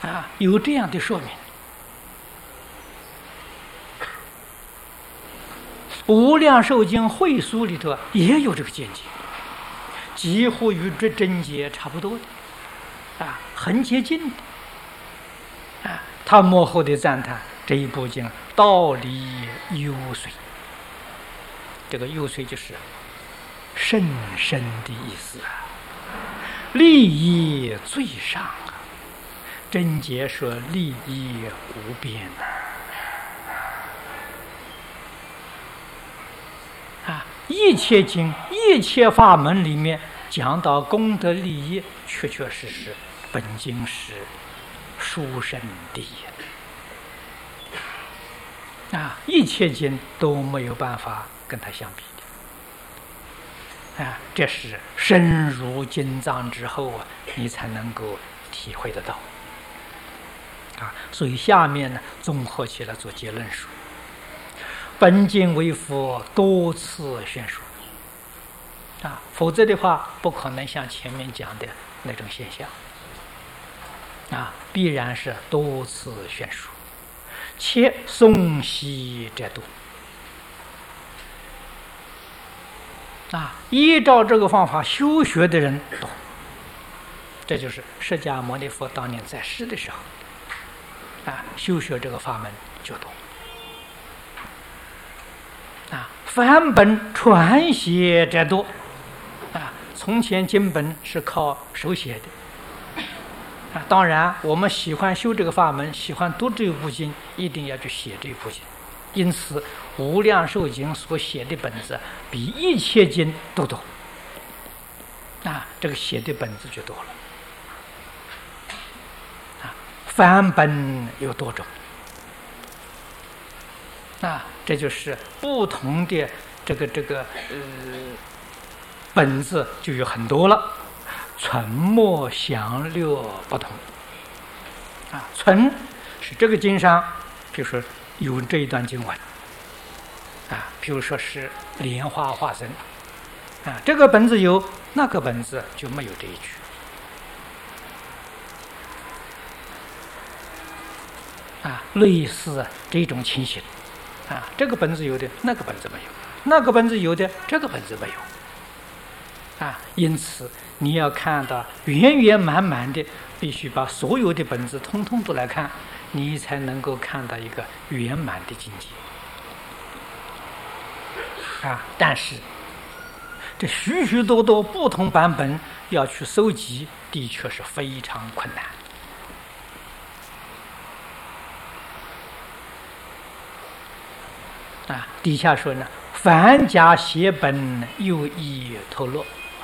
有这样的说明。无量寿经会疏里头也有这个见解，几乎与这真解差不多的，很接近的。他幕后的赞叹这一部经道理幽邃，这个幽邃就是甚深的意思利益最上真解说利益无边一切经、一切法门里面讲到功德利益，确确实实本经是殊胜第一一切经都没有办法跟它相比的这是深入经藏之后你才能够体会得到所以下面呢综合起来做结论说，本经为佛多次宣说否则的话不可能像前面讲的那种现象必然是多次宣说，且诵习者多依照这个方法修学的人多，这就是释迦牟尼佛当年在世的时候修学这个法门就多梵本传写者多从前经本是靠手写的当然我们喜欢修这个法门，喜欢读这一部经，一定要去写这一部经，因此无量寿经所写的本子比一切经都多这个写的本子就多了梵本有多种这就是不同的这个本子就有很多了，存没详略不同存是这个经上比如说有这一段经文比如说是莲花化身这个本子有，那个本子就没有这一句类似这种情形这个本子有的，那个本子没有，那个本子有的，这个本子没有因此你要看到圆圆满满的，必须把所有的本子通通都来看，你才能够看到一个圆满的境界但是这许许多多不同版本要去搜集，的确是非常困难底下说呢，凡家写本又易透露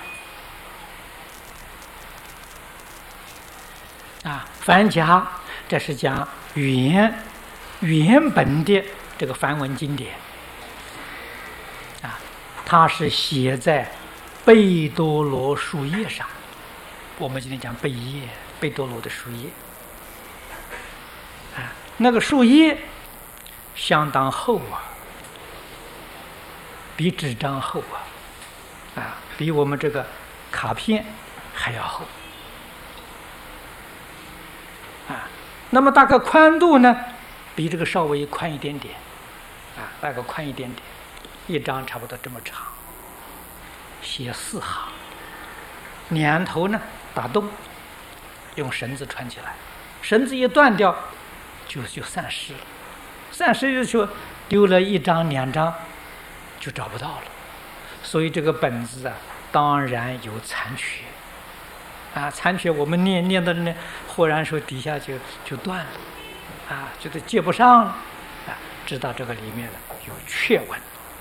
梵家这是讲原本的这个梵文经典它是写在贝多罗树叶上，我们今天讲贝叶，贝多罗的树叶那个树叶相当厚比纸张厚比我们这个卡片还要厚那么大概宽度呢比这个稍微宽一点点大概宽一点点，一张差不多这么长，写4行，两头呢打洞，用绳子穿起来，绳子一断掉就散失了，散失就说丢了1张2张就找不到了，所以这个本子当然有残缺残缺我们念到呢，忽然说底下就断了觉得接不上了知道这个里面有缺文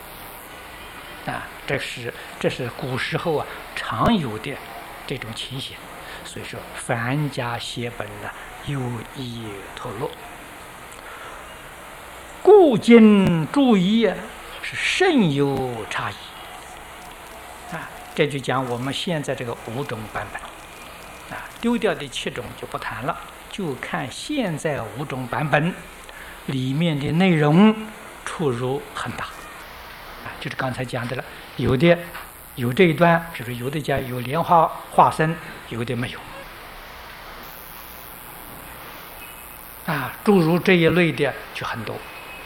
这是古时候常有的这种情形，所以说梵家写本有意透露，故今注意是甚有差异这就讲我们现在这个5种版本丢掉的7种就不谈了，就看现在5种版本里面的内容出入很大就是刚才讲的了，有的有这一段，比如说有的讲有莲花化身，有的没有诸如这一类的就很多。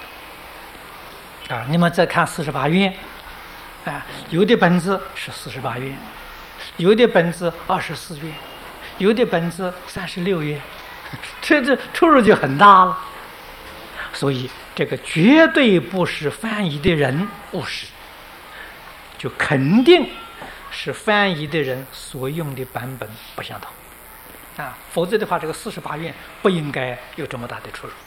你们再看48愿，有的本子是48愿，有的本子24愿，有的本子36愿，这出入就很大了。所以这个绝对不是翻译的人误释，就肯定是翻译的人所用的版本不相同否则的话，这个48愿不应该有这么大的出入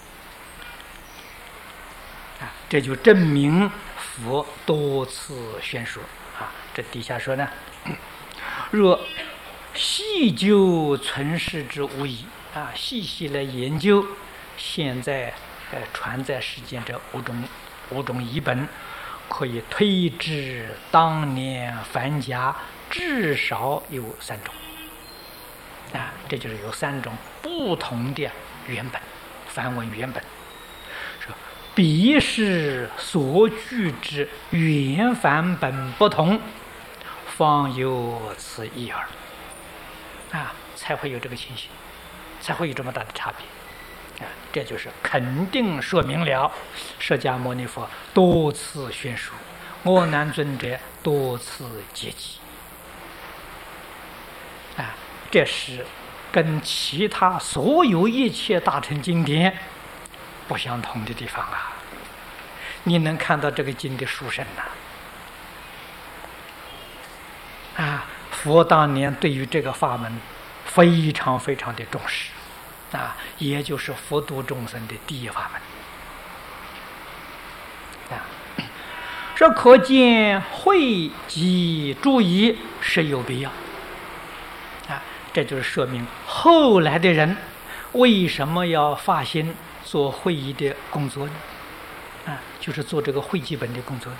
这就证明佛多次宣说这底下说呢，若细究存世之无疑细细来研究现在传在世间这五种译本，可以推知当年梵家至少有3种这就是有3种不同的原本，梵文原本。彼是所据之原梵本不同，方有此异耳才会有这个情形，才会有这么大的差别这就是肯定说明了释迦牟尼佛多次宣说，阿难尊者多次结集这是跟其他所有一切大乘经典不相同的地方你能看到这个经的殊胜佛当年对于这个法门非常非常的重视也就是佛度众生的第一法门说可见汇集注意是有必要这就是说明后来的人为什么要发心做会议的工作呢就是做这个汇集本的工作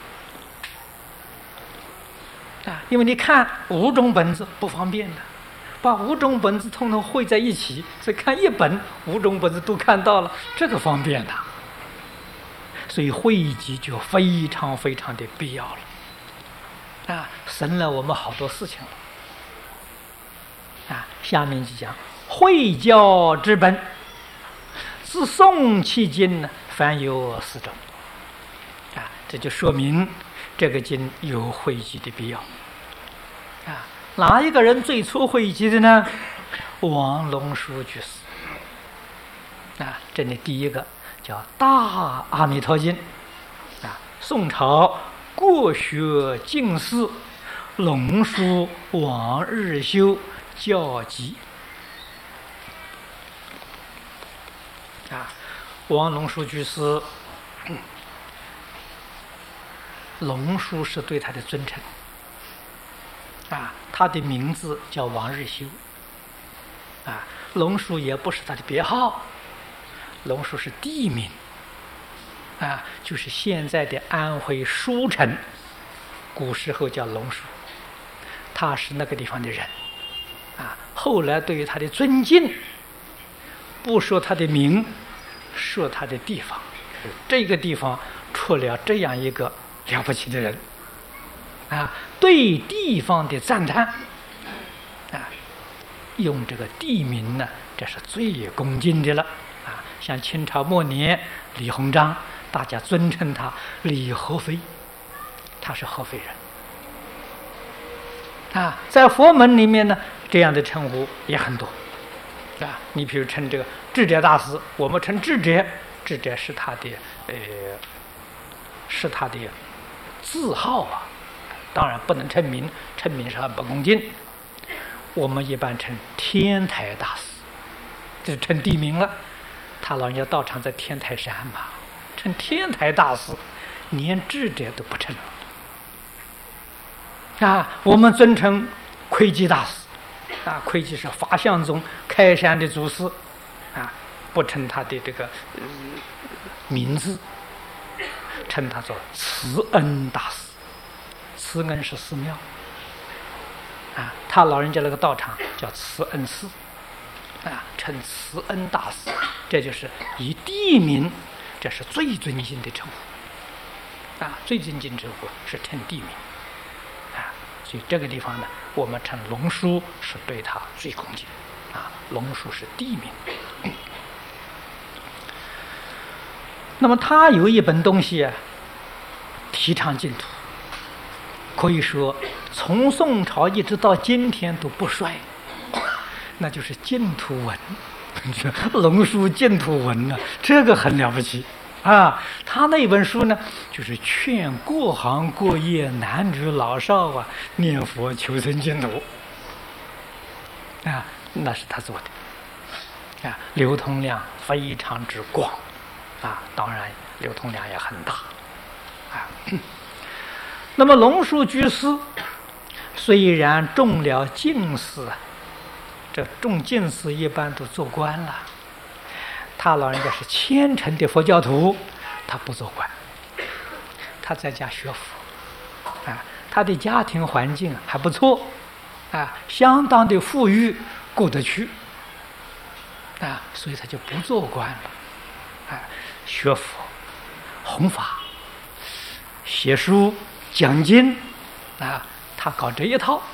因为你看5种本子不方便的，把5种本子统统汇在一起，只看一本5种本子都看到了，这个方便的，所以汇集就非常非常的必要了省了我们好多事情了下面就讲会教之本，自宋迄今呢凡有4种这就说明这个经有汇集的必要哪一个人最初汇集的呢？王龙树居士这里第一个叫《大阿弥陀经》宋朝国学进士龙树王日修教集王龙树居士龙树是对他的尊称他的名字叫王日修龙树也不是他的别号，龙树是地名就是现在的安徽舒城，古时候叫龙树，他是那个地方的人后来对于他的尊敬不说他的名，说他的地方，这个地方出了这样一个了不起的人对地方的赞叹用这个地名呢，这是最恭敬的了像清朝末年李鸿章，大家尊称他李合肥，他是合肥人在佛门里面呢，这样的称呼也很多你比如称这个智者大师，我们称智者，智者是他的字号当然不能称名，称名是很不恭敬。我们一般称天台大师，这是称地名了。他老人家道场在天台山嘛，称天台大师，连智者都不称我们尊称窥基大师窥基是法相宗开山的祖师不称他的这个名字，称他做慈恩大师。慈恩是寺庙他老人家那个道场叫慈恩寺称慈恩大师，这就是以地名，这是最尊敬的称呼最尊敬称呼是称地名所以这个地方呢，我们称龙树是对他最恭敬龙树是地名那么他有一本东西啊，提倡净土，可以说从宋朝一直到今天都不衰，那就是净土文，龙树净土文呢，这个很了不起啊！他那本书呢，就是劝各行各业男女老少啊念佛求生净土啊，那是他做的啊，流通量非常之广啊，当然流通量也很大啊。那么龙树居士虽然中了进士，这中进士一般都做官了，他老人家是虔诚的佛教徒，他不做官，他在家学佛啊，他的家庭环境还不错啊，相当的富裕，过得去啊，所以他就不做官了啊，学佛弘法写书讲经啊，他搞这一套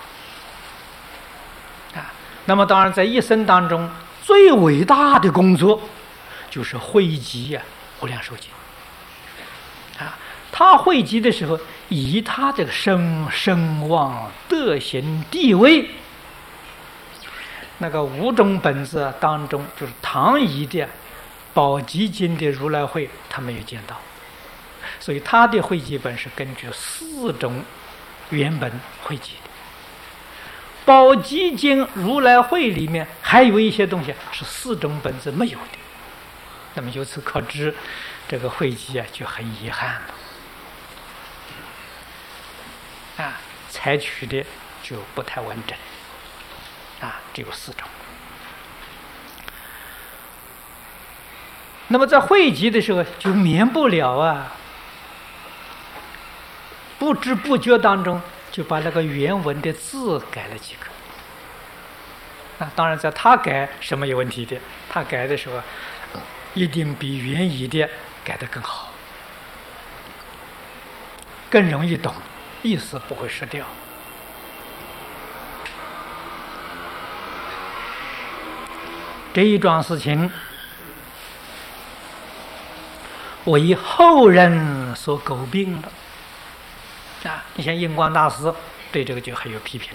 啊。那么当然在一生当中最伟大的工作就是汇集无量寿经啊。他汇集的时候，以他这个声望德行地位，那个5种本子当中，就是唐译的宝积经的如来会他没有见到，所以他的汇集本是根据4种原本汇集的。宝积经如来会里面还有一些东西是4种本子没有的，那么由此可知，这个汇集就很遗憾了啊，采取的就不太完整啊，只有4种。那么在汇集的时候就免不了不知不觉当中就把那个原文的字改了几个。当然在他改是没有问题的，他改的时候一定比原译的改得更好，更容易懂，意思不会失掉。这一桩事情为后人所诟病了啊！你像印光大师对这个就很有批评，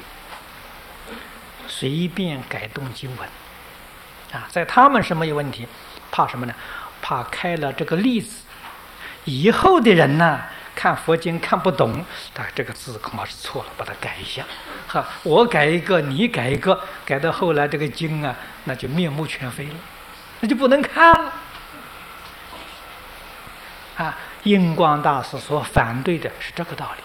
随便改动经文啊，在他们是没有问题，怕什么呢？怕开了这个例子，以后的人呢看佛经看不懂，这个字恐怕是错了，把它改一下。哈，我改一个，你改一个，改到后来这个经啊，那就面目全非了，那就不能看了。啊，印光大师所反对的是这个道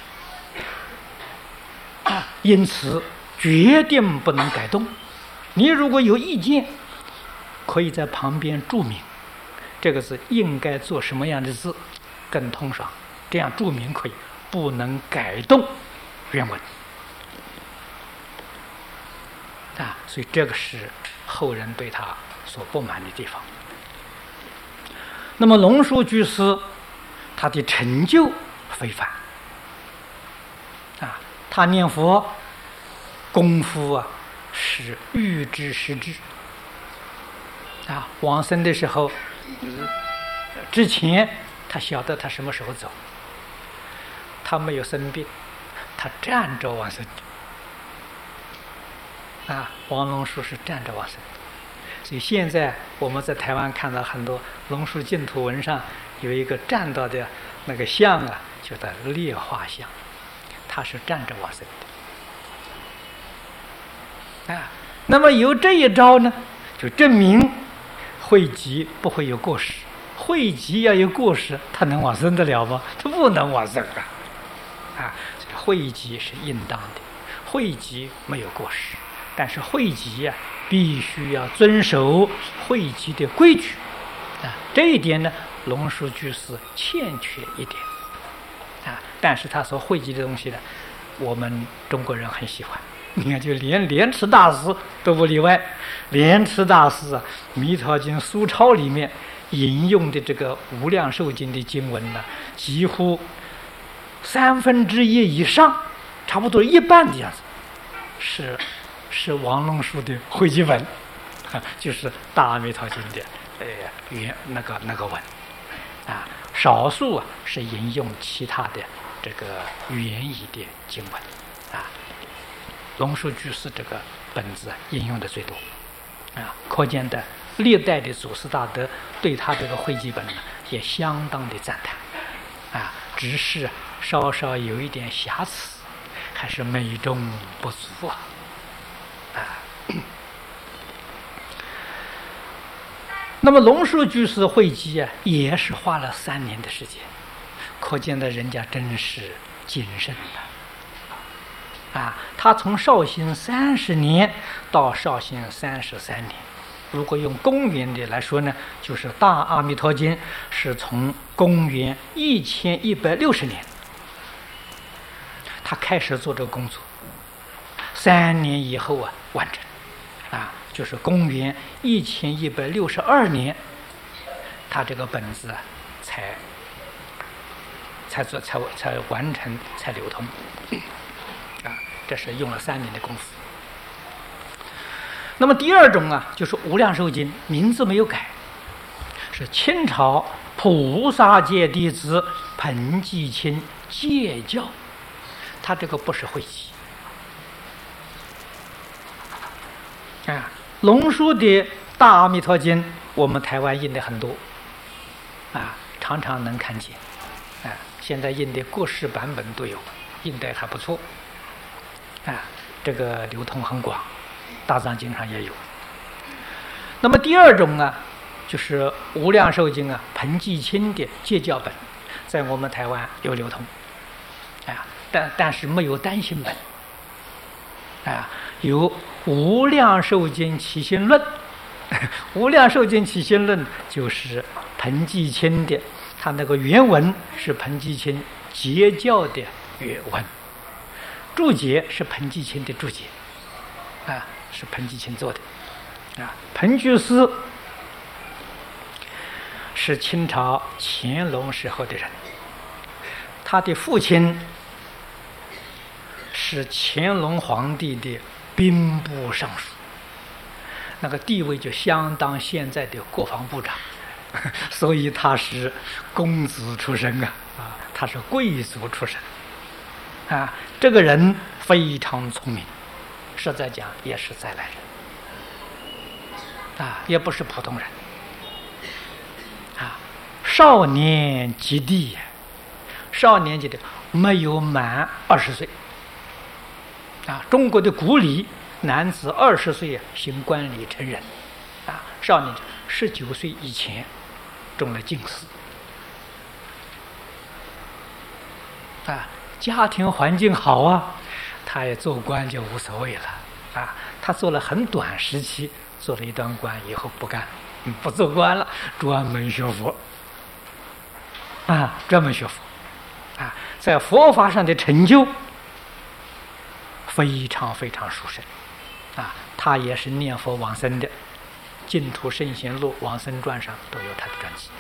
理啊，因此决定不能改动。你如果有意见，可以在旁边注明这个字应该做什么样的字更通爽，这样注明可以，不能改动原文啊。所以这个是后人对他所不满的地方。那么龙树居士他的成就非凡啊，他念佛功夫是预知实知啊，往生的时候之前他晓得他什么时候走，他没有生病，他站着往生啊，王龙树是站着往生。所以现在我们在台湾看到很多龙树净土文上有一个站到的那个像啊，就叫烈化像，他是站着往生的啊。那么有这一招呢，就证明汇集不会有过失。汇集要有过失，他能往生得了吗？他不能往生啊！所以汇集是应当的，汇集没有过失，但是汇集必须要遵守汇集的规矩啊。这一点呢，龙树居士欠缺一点啊。但是他所汇集的东西呢，我们中国人很喜欢。你看，就连莲池大师都不例外。莲池大师《弥陀经》疏钞里面引用的这个《无量寿经》的经文呢，几乎1/3以上，差不多一半的样子，是王龙树的汇集本，就是《大阿弥陀经》的那个文少数是引用其他的这个原译的经文龙树居士这个本子引用的最多可见的历代的祖师大德对他这个汇集本呢也相当的赞叹只是稍稍有一点瑕疵，还是美中不足那么龙树居士汇集也是花了3年的时间，可见的人家真是谨慎的他从绍兴30年到绍兴33年，如果用公元的来说呢，就是大阿弥陀经是从公元1160年他开始做这个工作，3年以后完成就是公元1162年他这个本子才完成，才流通这是用了3年的功夫。那么第二种就是无量寿经，名字没有改，是清朝菩萨界弟子彭继清介教，他这个不是汇集龙树的大阿弥陀经我们台湾印的很多常常能看见现在印的各式版本都有，印的还不错这个流通很广，大藏经上也有。那么第二种就是无量寿经彭继清的介教本，在我们台湾有流通但是没有单行本有无量寿经起心论无量寿经起心论就是彭继清的，他那个原文是彭继清介教的原文，注解是彭继清的注解是彭继清做的彭居士是清朝乾隆时候的人，他的父亲是乾隆皇帝的兵部尚书，那个地位就相当现在的国防部长所以他是公子出身他是贵族出身这个人非常聪明，实在讲也是再来人也不是普通人少年及第，少年及第没有满20岁中国的古礼，男子20岁行冠礼成人少年19岁以前中了进士家庭环境好他也做官就无所谓了他做了很短时期，做了一段官以后不干不做官了，专门学佛专门学佛在佛法上的成就非常非常殊胜他也是念佛往生的，净土圣贤录往生传上都有他的传记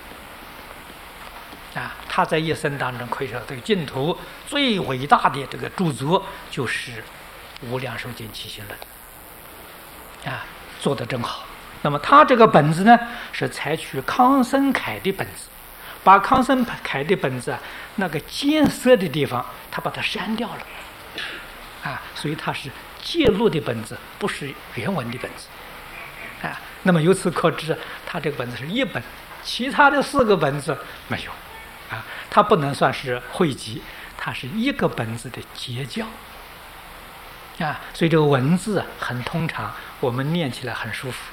他在一生当中可以说对净土最伟大的这个著作就是无量寿经起心论做得真好。那么他这个本子呢是采取康生恺的本子，把康生恺的本子那个艰涩的地方他把它删掉了所以它是介录的本子，不是原文的本子那么由此可知他这个本子是一本，其他的4个本子没有它不能算是汇集，它是一个本子的结教所以这个文字很通畅，我们念起来很舒服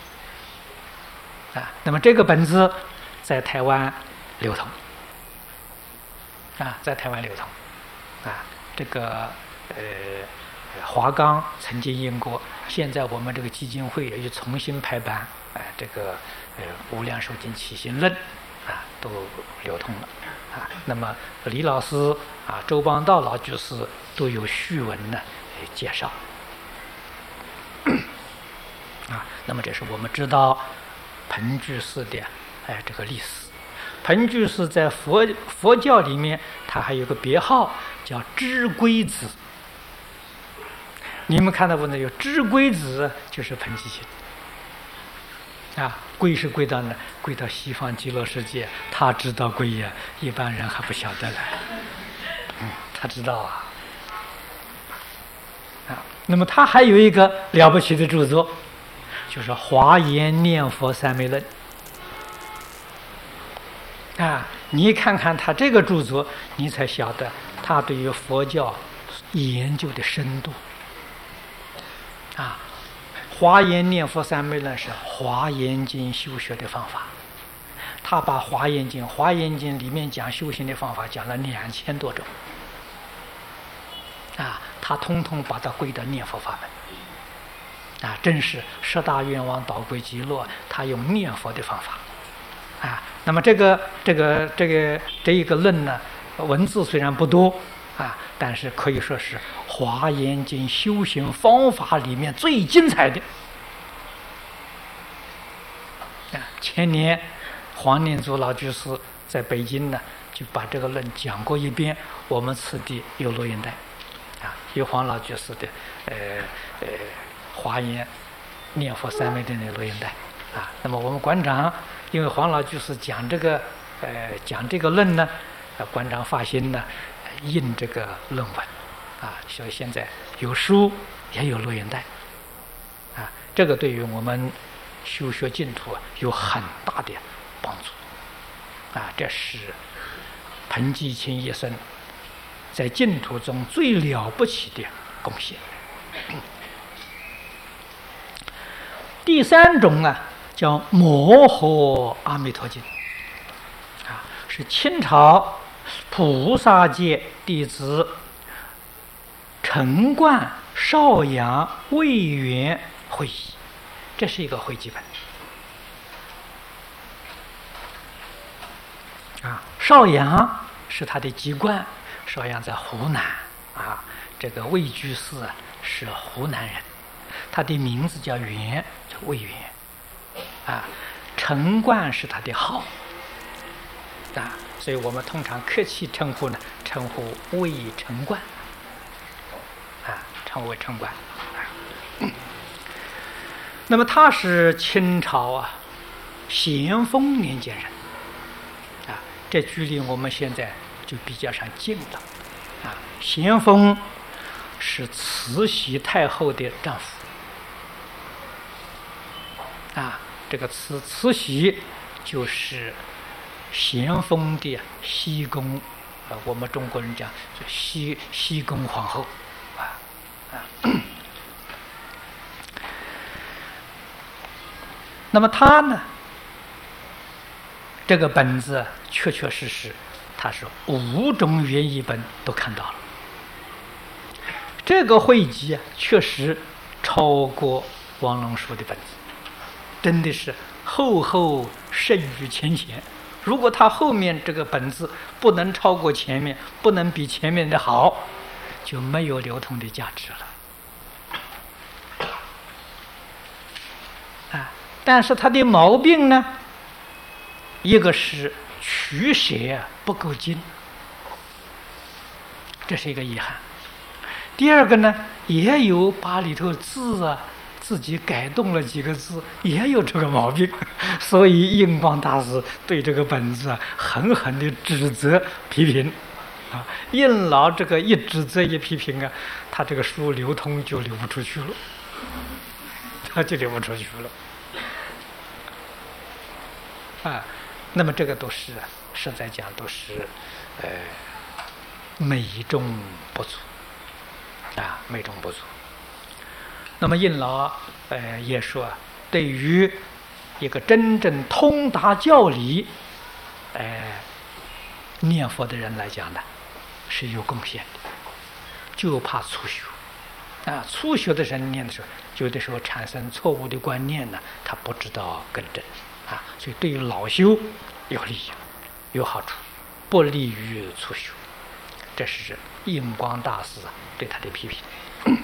那么这个本子在台湾流通在台湾流通这个华冈曾经印过，现在我们这个基金会也重新排版这个无量寿经起心论都流通了那么李老师周邦道老居士都有序文呢介绍那么这是我们知道彭居士的这个历史。彭居士在佛教里面他还有个别号叫知归子，你们看到不呢？有知归子就是彭继清归是归到哪？归到西方极乐世界，他知道归呀，一般人还不晓得嘞。他知道啊。那么他还有一个了不起的著作，就是《华严念佛三昧论》你看看他这个著作，你才晓得他对于佛教研究的深度。华严念佛三昧论是华严经修学的方法，他把华严经里面讲修行的方法讲了2000多种，他通通把它归到念佛法门，真是十大愿望导归极乐，他用念佛的方法，那么这一个论呢，文字虽然不多，但是可以说是华严经修行方法里面最精彩的。前年黄念祖老居士在北京呢，就把这个论讲过一遍，我们此地有录音带，有黄老居士的华严念佛三昧论的录音带，那么我们馆长因为黄老居士讲这个论呢，馆长发心呢印这个论文，所以现在有书也有录音带，这个对于我们修学净土有很大的帮助，这是彭继清一生在净土中最了不起的贡献。第三种叫摩诃阿弥陀经，是清朝菩萨界弟子陈冠、邵阳、魏源会译，这是一个汇集本。邵阳是他的籍贯，邵阳在湖南这个魏居士是湖南人，他的名字叫源，叫魏源陈冠是他的号所以我们通常客气称呼魏陈冠称为陈冠那么他是清朝咸丰年间人这距离我们现在就比较上近了咸丰是慈禧太后的丈夫这个慈禧就是咸丰的西宫我们中国人讲西宫皇后那么他呢，这个本子确确实实他是5种原译本都看到了，这个汇集确实超过王龙书的本子，真的是厚厚胜于前贤。如果他后面这个本子不能超过前面，不能比前面的好，就没有流通的价值了但是他的毛病呢，一个是取舍不够精，这是一个遗憾。第二个呢，也有把里头字自己改动了几个字，也有这个毛病，所以印光大师对这个本子狠狠的指责批评印老这个一指责一批评他这个书流通就流不出去了，那么这个都是实在讲都是美中不足美中不足。那么印老也说，对于一个真正通达教理念佛的人来讲呢，是有贡献的，就怕粗学粗学的人念的时候，有的时候产生错误的观念呢，他不知道更正所以对于老修有利有好处，不利于粗修。这是印光大师对他的批评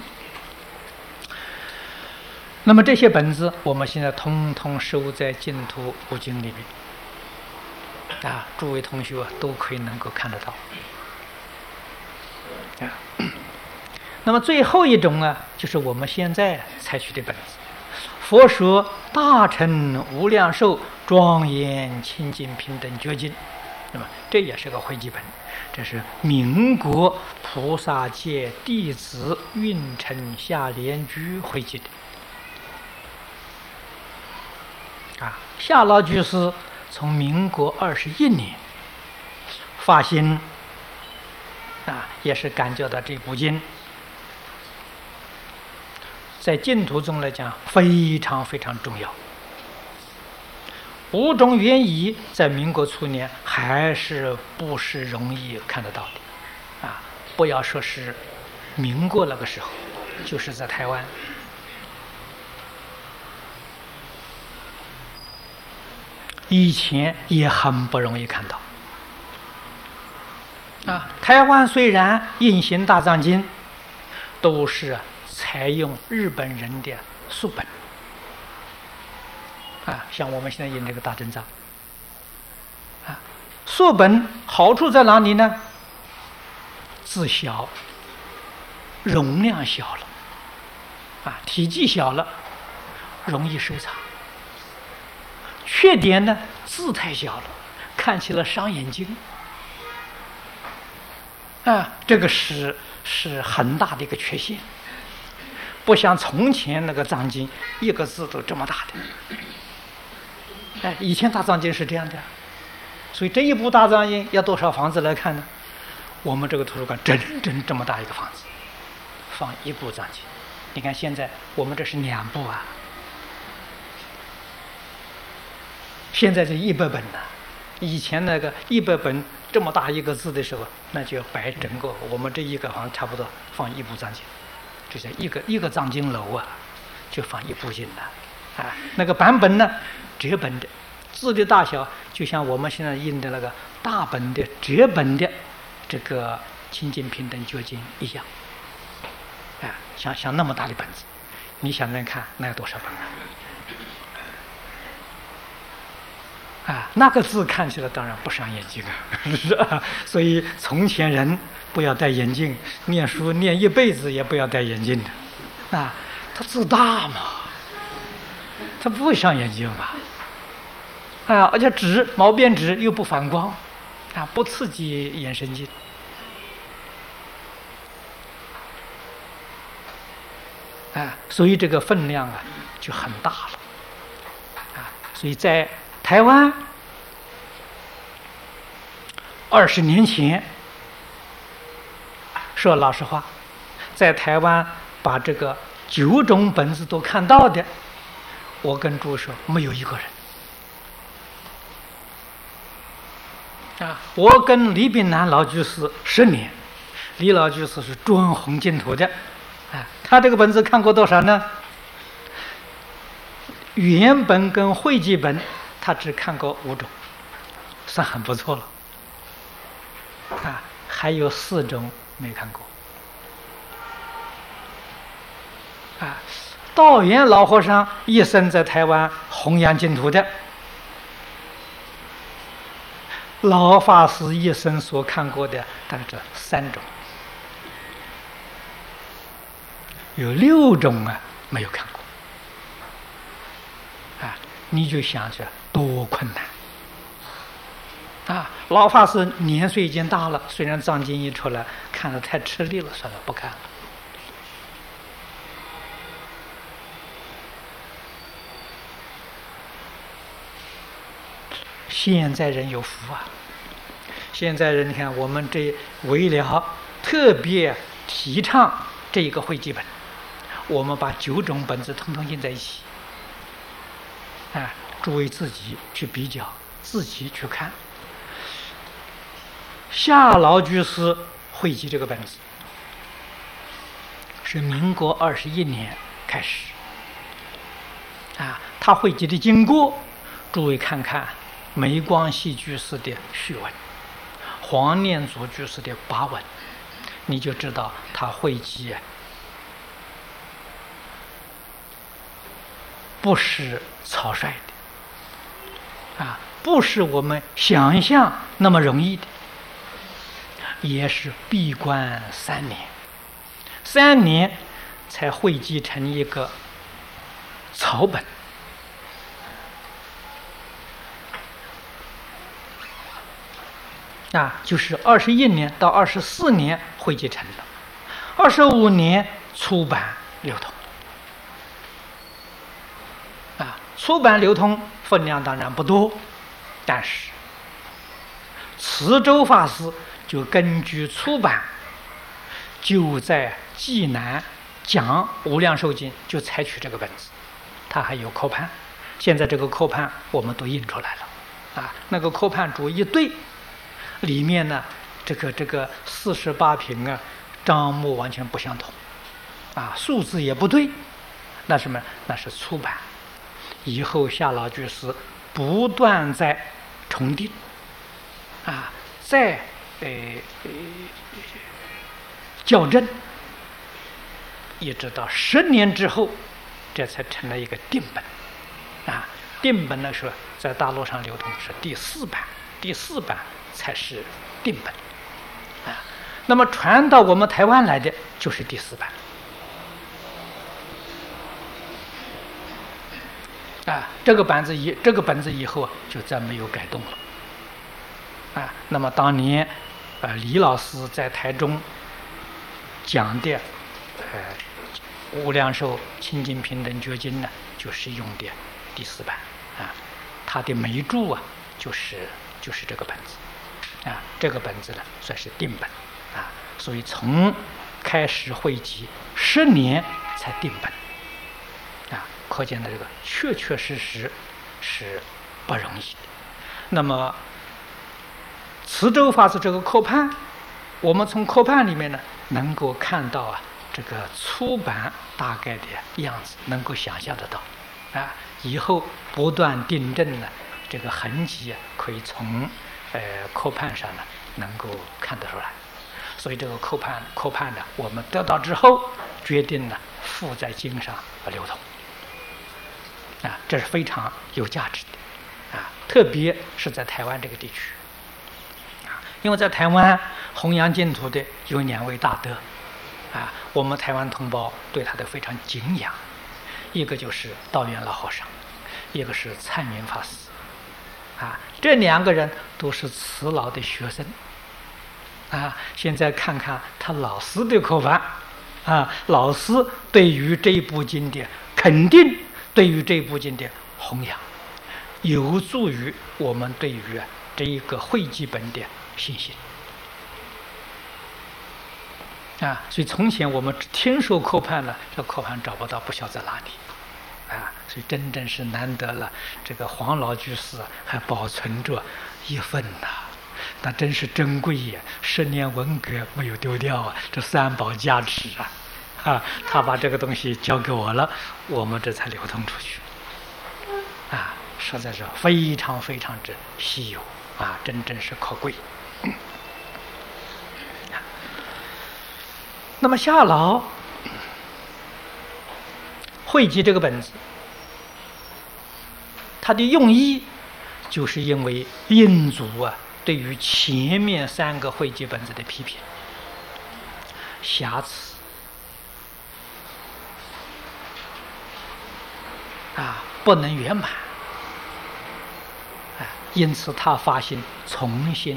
那么这些本子我们现在通通收在净土五经里面诸位同学都可以能够看得到那么最后一种就是我们现在采取的本子， 佛说大乘无量寿庄严清净平等觉经，那么这也是个汇集本，这是民国菩萨界弟子运城下莲居汇集的。夏老居士从民国21年发心，也是感觉到这部经在净土中来讲非常非常重要。五种原疑在民国初年还是不是容易看得到的不要说是民国那个时候，就是在台湾以前也很不容易看到台湾虽然印行大藏经都是采用日本人的书本像我们现在印这个大正藏书本好处在哪里呢？字小，容量小了体积小了，容易收藏。缺点呢，字太小了，看起来伤眼睛这个是很大的一个缺陷，不像从前那个藏经一个字都这么大的以前大藏经是这样的，所以这一部大藏经要多少房子来看呢？我们这个图书馆整整这么大一个房子放一部藏经，你看现在我们这是2部现在这100本呢，以前那个100本这么大一个字的时候，那就摆整个我们这一个好像差不多放1部藏经，就像一个藏经楼就放1部经了那个版本呢，折本的，字的大小就像我们现在印的那个大本的折本的这个清净平等觉经一样像那么大的本子，你想想看那有多少本那个字看起来当然不伤眼睛所以从前人不要戴眼镜，念书念一辈子也不要戴眼镜的他字大嘛，他不会伤眼睛吧而且纸毛边纸又不反光不刺激眼神经所以这个分量就很大了所以在台湾20年前，说老实话，在台湾把这个9种本子都看到的，我跟诸位说没有一个人我跟李炳南老居士10年，李老居士是专弘净土的他这个本子看过多少呢？原本跟汇集本他只看过5种，算很不错了还有4种没看过道元老和尚一生在台湾弘扬净土的，老法师一生所看过的大概这3种，有6种没有看过你就想着多困难老法师年岁已经大了，虽然藏经一出来看得太吃力了，算了不看了现在人有福现在人你看我们这为了特别提倡这一个汇集本，我们把9种本子统统印在一起诸位自己去比较，自己去看。夏老居士汇集这个本子是民国21年开始他汇集的经过，诸位看看梅光系居士的序文，黄念祖居士的跋文，你就知道他汇集不是草率的不是我们想象那么容易的，也是闭关3年，3年才汇集成一个草草本。就是21年到24年汇集成的，25年出版流通。出版流通分量当然不多，但是慈州法师就根据出版，就在济南讲《无量寿经》，就采取这个本子，它还有刻判。现在这个刻判我们都印出来了，那个刻判主一对，里面呢这个48品章目完全不相同，数字也不对，那什么？那是出版。以后夏老居士不断在重订，在校正，一直到10年之后，这才成了一个定本。定本的时候在大陆上流通是第4版，第4版才是定本。那么传到我们台湾来的就是第4版。这个本子以后就再没有改动了。那么当年李老师在台中讲的无量寿清净平等觉经呢，就是用的第4版。他的眉注就是这个本子。这个本子呢算是定本。所以从开始汇集10年才定本。可见的这个确实是不容易的。那么慈州法师这个刻判，我们从刻判里面呢能够看到这个出版大概的样子，能够想象得到。以后不断订正呢，这个痕迹可以从刻判上呢能够看得出来。所以这个刻判呢，我们得到之后决定呢附在经上流通。这是非常有价值的。特别是在台湾这个地区。因为在台湾弘扬净土的有2位大德。我们台湾同胞对他的非常敬仰。一个就是道元老和尚，一个是灿云法师。这2个人都是慈老的学生。现在看看他老师的刻判，老师对于这部经典肯定，对于这部经典弘扬，有助于我们对于这一个汇集本的信心。所以从前我们听说刻判呢，这刻判找不到，不晓得在哪里。所以真正是难得了，这个黄老居士还保存着一份呐。那真是珍贵呀！10年文革没有丢掉这3宝加持他把这个东西交给我了，我们这才流通出去。实在是非常非常之稀有真正是可贵。那么夏老汇集这个本子，他的用意就是因为印祖对于前面3个汇集本子的批评，瑕疵不能圆满，因此他发心重新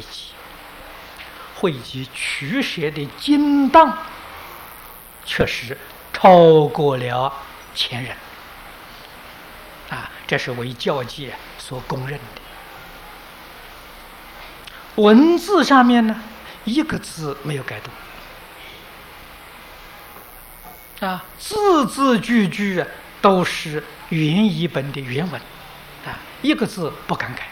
汇集取舍的精当，确实超过了前人。这是为教界所公认的。文字上面呢，一个字没有改动，字字句句都是原译本的原文，一个字不敢改。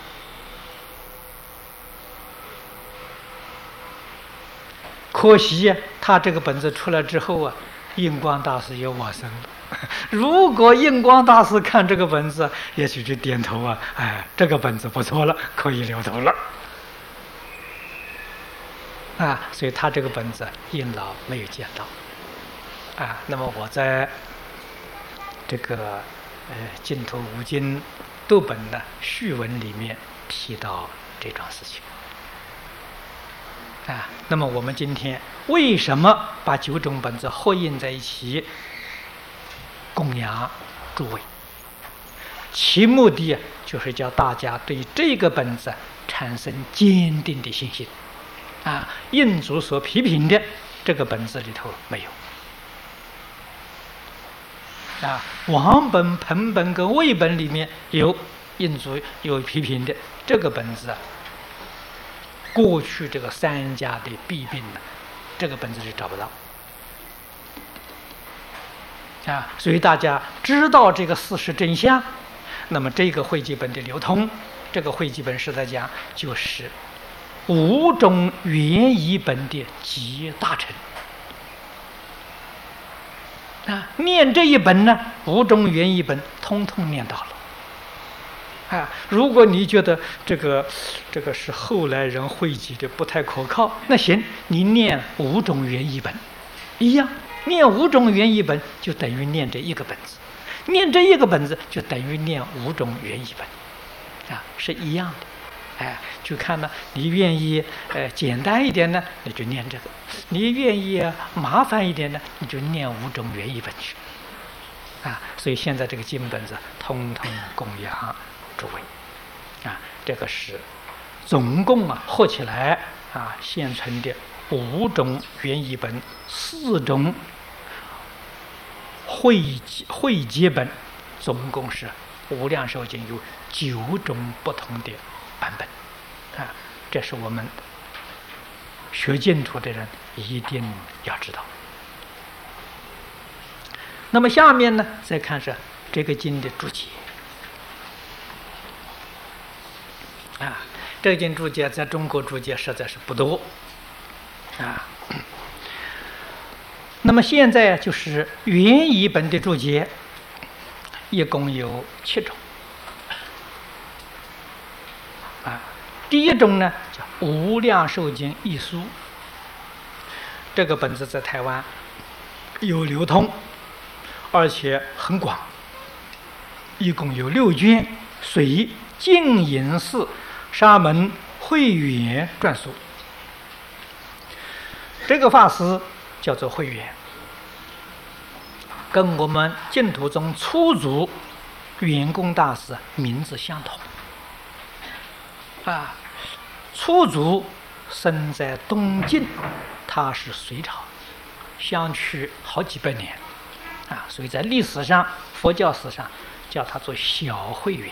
可惜他这个本子出来之后印光大师也往生了。如果印光大师看这个本子，也许就点头这个本子不错了，可以流通了。所以他这个本子印老没有见到。那么我在这个净土五经读本的序文里面提到这桩事情。那么我们今天为什么把9种本子合印在一起供养诸位，其目的就是叫大家对这个本子产生坚定的信心。印祖所批评的这个本子里头没有。王本、彭本跟魏本里面有印祖有批评的这个本子过去这个三家的弊病呢，这个本子是找不到。所以大家知道这个事实真相，那么这个汇集本的流通，这个汇集本是在讲就是5种原译本的集大成。念这一本呢，5种原译本通通念到了。如果你觉得这个是后来人汇集的不太可靠，那行，你念5种原译本一样，念5种原译本就等于念这一个本子，念这一个本子就等于念5种原译本，是一样的。就看呢，你愿意简单一点呢，你就念这个；你愿意麻烦一点呢，你就念5种原译本去。所以现在这个经本子通通供养诸位。这个是总共合起来现存的5种原译本，4种汇集本，总共是无量寿经有9种不同的版本。这是我们学净土的人一定要知道。那么下面呢，再看是这个经的注解。这个经注解在中国注解实在是不多。那么现在就是原译本的注解，一共有7种。第一种呢叫无量寿经译书，这个本子在台湾有流通，而且很广，一共有6卷，随净隐寺沙门慧远撰述。这个法师叫做慧远，跟我们净土宗初祖圆公大师名字相同。初祖生在东晋，他是隋朝，相去好几百年，所以在历史上、佛教史上叫他做小慧远，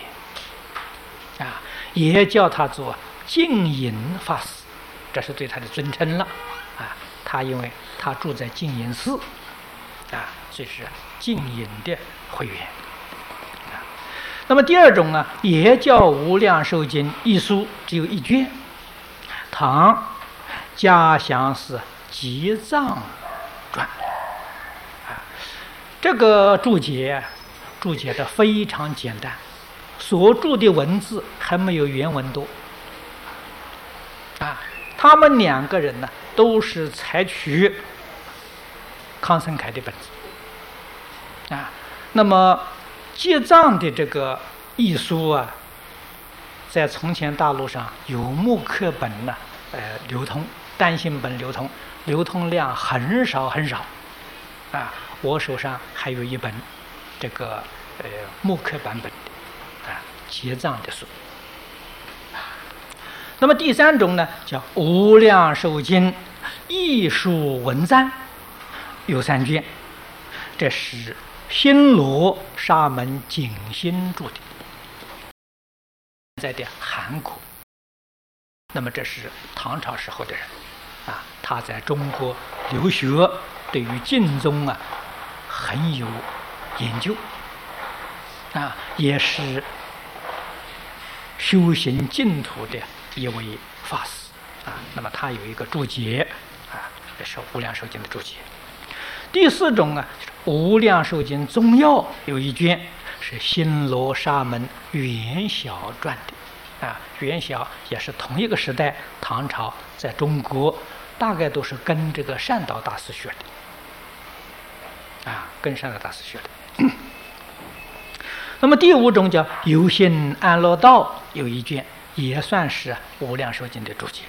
也叫他做净隐法师，这是对他的尊称了。他因为他住在净隐寺，所以是净隐的慧远。那么第二种呢，也叫无量寿经一书，只有1卷，唐嘉祥寺集藏传。这个注解的非常简单，所注的文字还没有原文多。他们2个人呢，都是采取康生凯的本子。那么集藏的这个译书在从前大陆上有木刻本呢，流通，单行本流通量很少很少。我手上还有一本这个木刻版本的集藏的书。那么第3种呢，叫无量寿经译书文赞，有3卷，这是新罗沙门景心注的，在的韩国。那么这是唐朝时候的人他在中国留学，对于净宗很有研究也是修行净土的一位法师那么他有一个注解这是无量寿经的注解。第4种呢，无量寿经宗要有1卷，是新罗沙门元晓撰的元晓也是同一个时代，唐朝在中国大概都是跟这个善导大师学的跟善导大师学的。那么第5种叫有信安乐道有1卷，也算是无量寿经的注解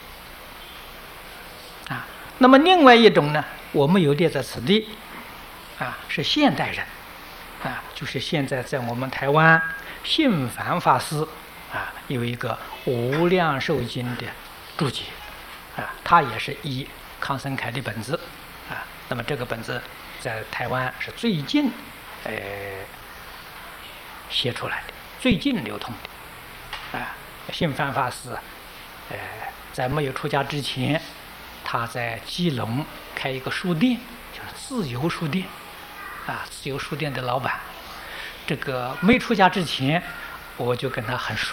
那么另外一种呢，我们有列在此地是现代人就是现在在我们台湾信凡法师有一个《无量寿经》的注解他也是依康生凯的本子那么这个本子在台湾是最近写出来的，最近流通的信凡法师在没有出家之前，他在基隆开一个书店，就是自由书店自由书店的老板。这个没出家之前，我就跟他很熟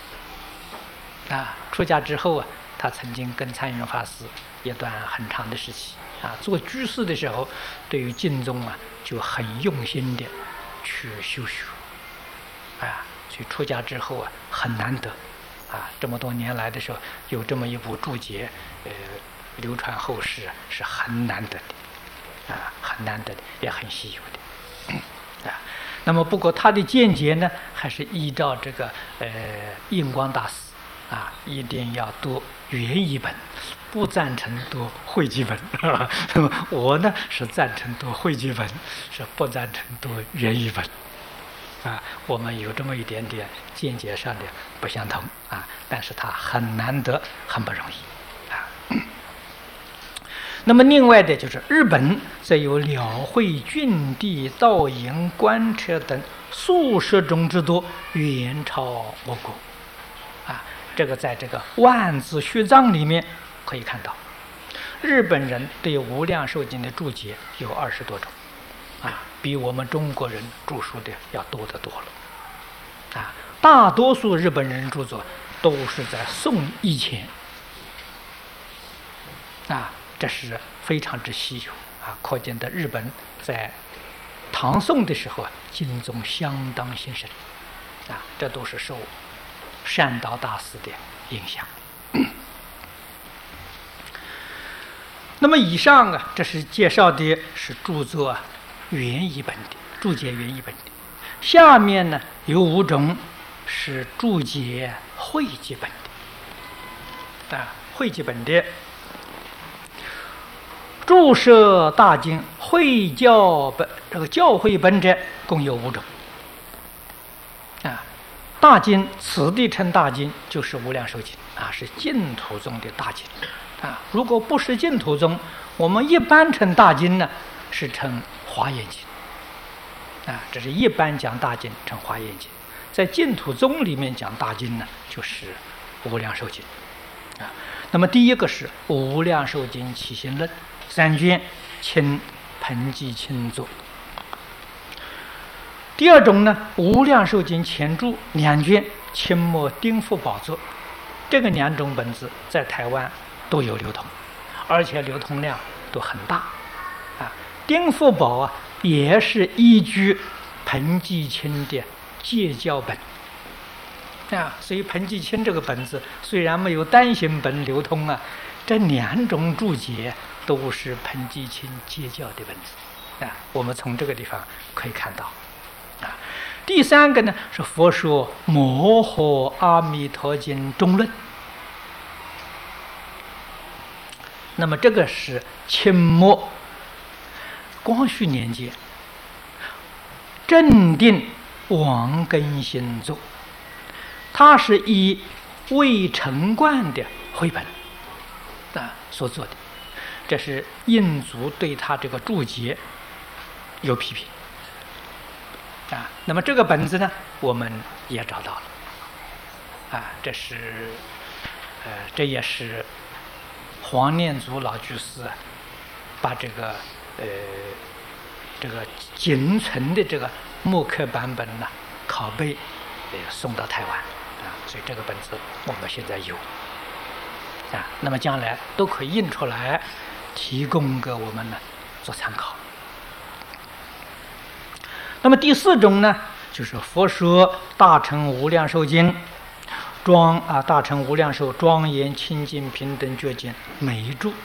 出家之后他曾经跟参云法师一段很长的时期做居士的时候，对于经宗就很用心的去修学所以出家之后很难得这么多年来的时候有这么一部注解流传后世是很难得的很难得的，也很稀有的那么不过他的见解呢，还是依照这个印光大师一定要读原译本，不赞成读汇集本那么我呢是赞成读汇集本，是不赞成读原译本我们有这么一点点见解上的不相同但是它很难得，很不容易那么另外的就是日本则有了慧、郡地、道营、官车等数十种之多，远超我国这个在这个万字序藏里面可以看到，日本人对无量寿经的注解有20多种比我们中国人著述的要多得多了大多数日本人著作都是在宋以前这是非常之稀有可见的日本在唐宋的时候经宗相当兴盛这都是受善导大师的影响那么以上这是介绍的是著作原译本的注解原译本的，下面呢有5种是注解汇集本的汇集本的注释大经会教本，这个教会本者共有5种大经此地称大经就是无量寿经是净土宗的大经如果不是净土宗，我们一般称大经呢是称华严经这是一般讲大经称华严经，在净土宗里面讲大经呢就是无量寿经那么第一个是无量寿经起信论3卷，清彭济清作。第二种呢无量寿经前注2卷，清末丁福宝作。这个2种本子在台湾都有流通，而且流通量都很大丁福宝也是依据彭济清的戒教本所以彭济清这个本子虽然没有单行本流通这2种注解都是彭济清戒教的本子我们从这个地方可以看到第3个呢是佛说摩诃阿弥陀经中论，那么这个是清末光绪年间正定王根兴作，它是以魏承观的绘本所做的，这是印族对他这个注解有批评那么这个本子呢我们也找到了这也是黄念祖老居士把这个仅存的这个木刻版本呢拷贝送到台湾所以这个本子我们现在有那么将来都可以印出来提供给我们呢做参考。那么第4种呢就是佛说大乘无量寿经大乘无量寿庄严清净平等觉经每一注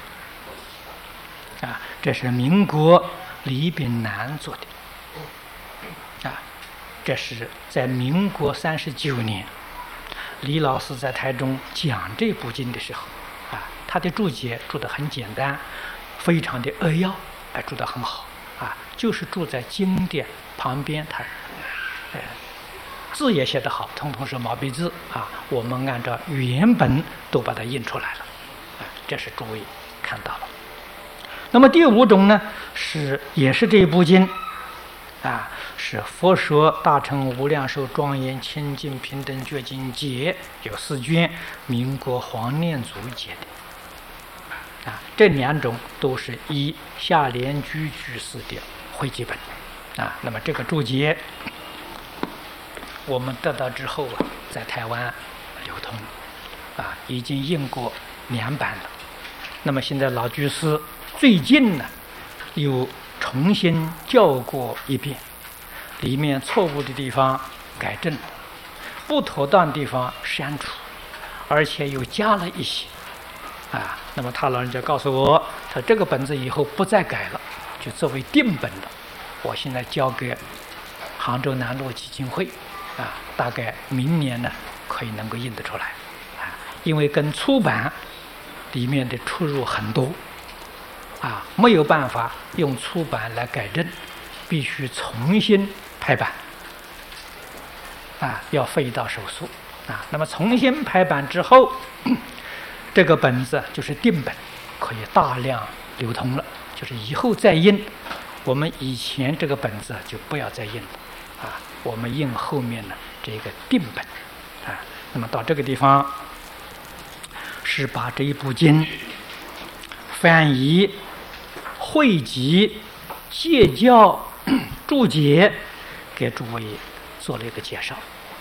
这是民国李炳南做的这是在民国39年李老师在台中讲这部经的时候他的注解注得很简单，非常的扼要注得很好就是住在经典旁边，他字也写得好，通通是毛笔字我们按照原本都把它印出来了这是诸位看到了。那么第5种呢，也是这一部经是佛说大乘无量寿庄严清净平等觉经解，有4卷，民国黄念祖解的这2种都是依下联居居士的汇集本那么这个注解我们得到之后在台湾流通已经印过2版了。那么现在老居士最近呢又重新校过一遍，里面错误的地方改正，不妥当的地方删除，而且又加了一些那么他老人家告诉我，他这个本子以后不再改了，就作为定本了。我现在交给杭州南路基金会大概明年呢可以能够印得出来因为跟出版里面的出入很多没有办法用出版来改正，必须重新排版要费一道手术那么重新排版之后这个本子就是定本，可以大量流通了，就是以后再印我们以前这个本子就不要再印了我们印后面的这个定本那么到这个地方是把这一部经翻译汇集介教注解给诸位做了一个介绍。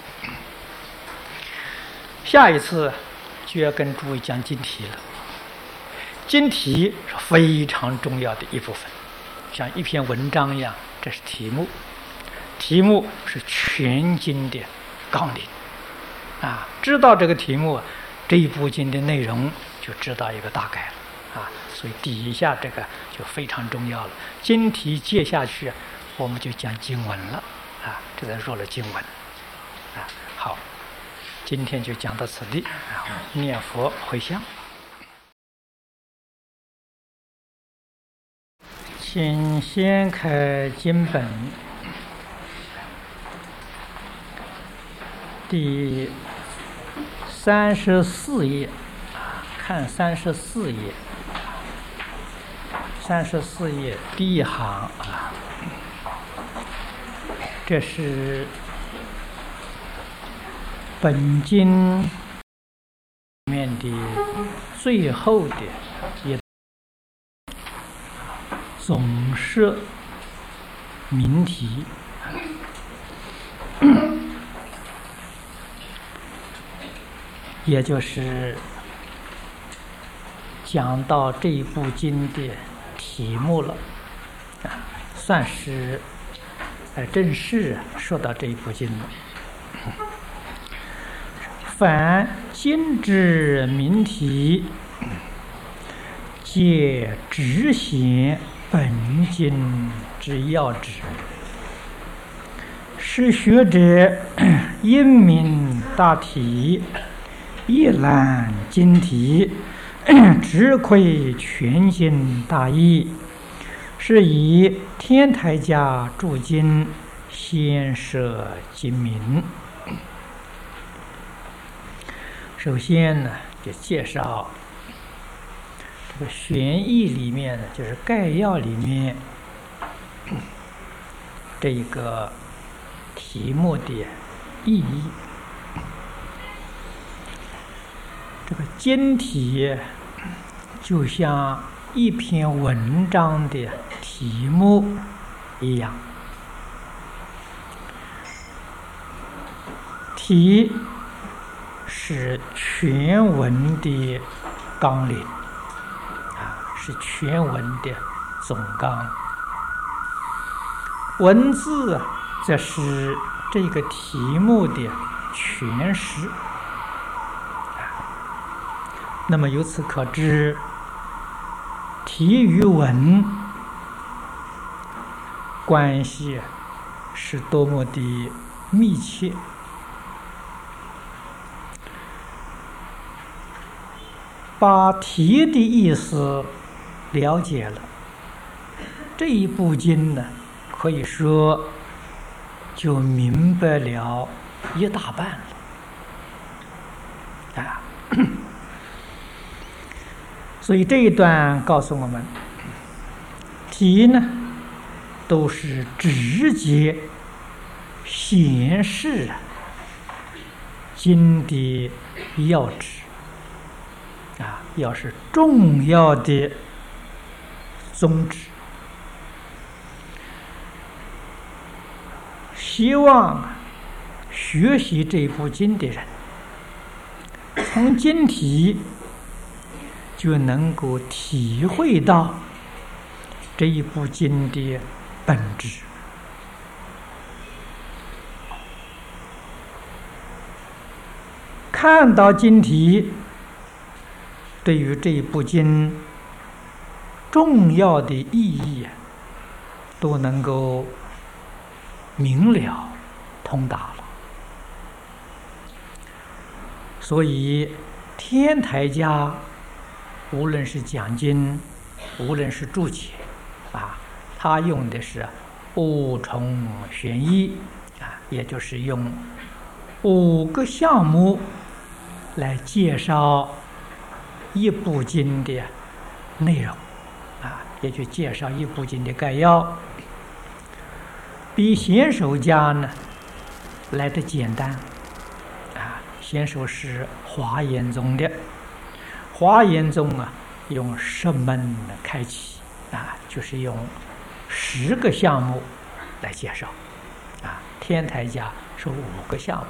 下一次就要跟诸位讲经题了。经题是非常重要的一部分，像一篇文章一样，这是题目，题目是全经的纲领知道这个题目，这一部经的内容就知道一个大概了所以底下这个就非常重要了。经题接下去我们就讲经文了这才入了经文好，今天就讲到此地念佛回向。请先开经本第34页看34页，34页第一行这是本经里面的最后的一总摄名题也就是讲到这一部经的题目了算是正式说到这一部经了。凡经之名题，皆直显本经之要旨，是学者因明大体，一览经题，直窥全经大义，是以天台家注经先设经名。首先呢，就介绍这个玄义里面呢，就是概要里面这一个题目的意义。这个经题就像一篇文章的题目一样，题是全文的纲领是全文的总纲，文字则是这个题目的诠释那么由此可知，题与文关系是多么的密切。把题的意思了解了， 这一部经呢，可以说就明白了一大半了啊。所以这一段告诉我们，题呢都是直接显示经的要旨啊，要是重要的宗旨。希望学习这部经的人，从经题就能够体会到这一部经的本质。看到经题，对于这一部经重要的意义都能够明了通达了。所以天台家无论是讲经，无论是注解啊，他用的是五重玄义啊，也就是用5个项目来介绍一部经的内容啊，也就介绍一部经的概要，比显首家呢来得简单啊。显首是华严宗的，华严宗啊用10门开启啊，就是用10个项目来介绍啊。天台家是5个项目。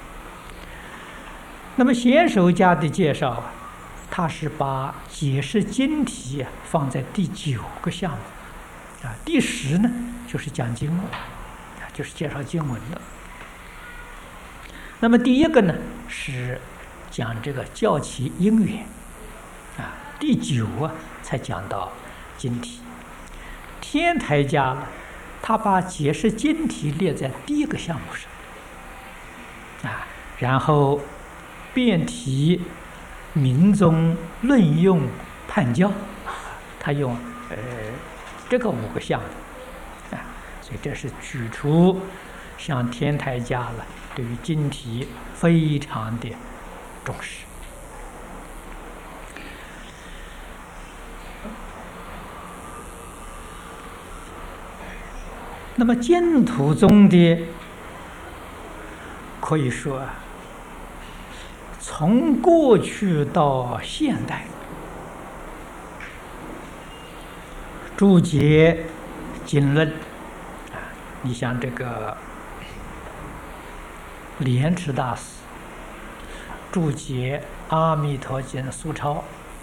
那么显首家的介绍啊，他是把解释经题放在第9个项目啊，第10呢就是讲经文啊，就是介绍经文的。那么第1个呢是讲这个教其因缘啊，第9啊才讲到经题。天台家呢，他把解释经题列在第1个项目上啊，然后辩题、明宗、论用、判教，他用这个5个项目啊，所以这是举出像天台家了对于经题非常的重视。那么净土宗的可以说从过去到现代，注解经论啊，你像这个莲池大师注解《阿弥陀经》疏钞，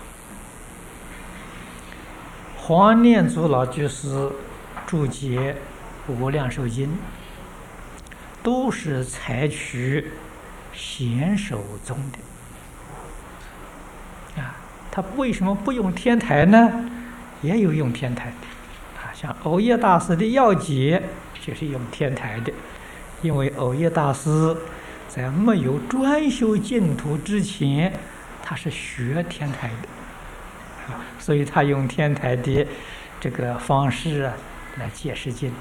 黄念祖老居士注解《无量寿经》，都是采取显首宗的啊。他为什么不用天台呢？也有用天台的啊，像藕益大师的要解就是用天台的，因为藕益大师在没有专修净土之前，他是学天台的，所以他用天台的这个方式来解释经。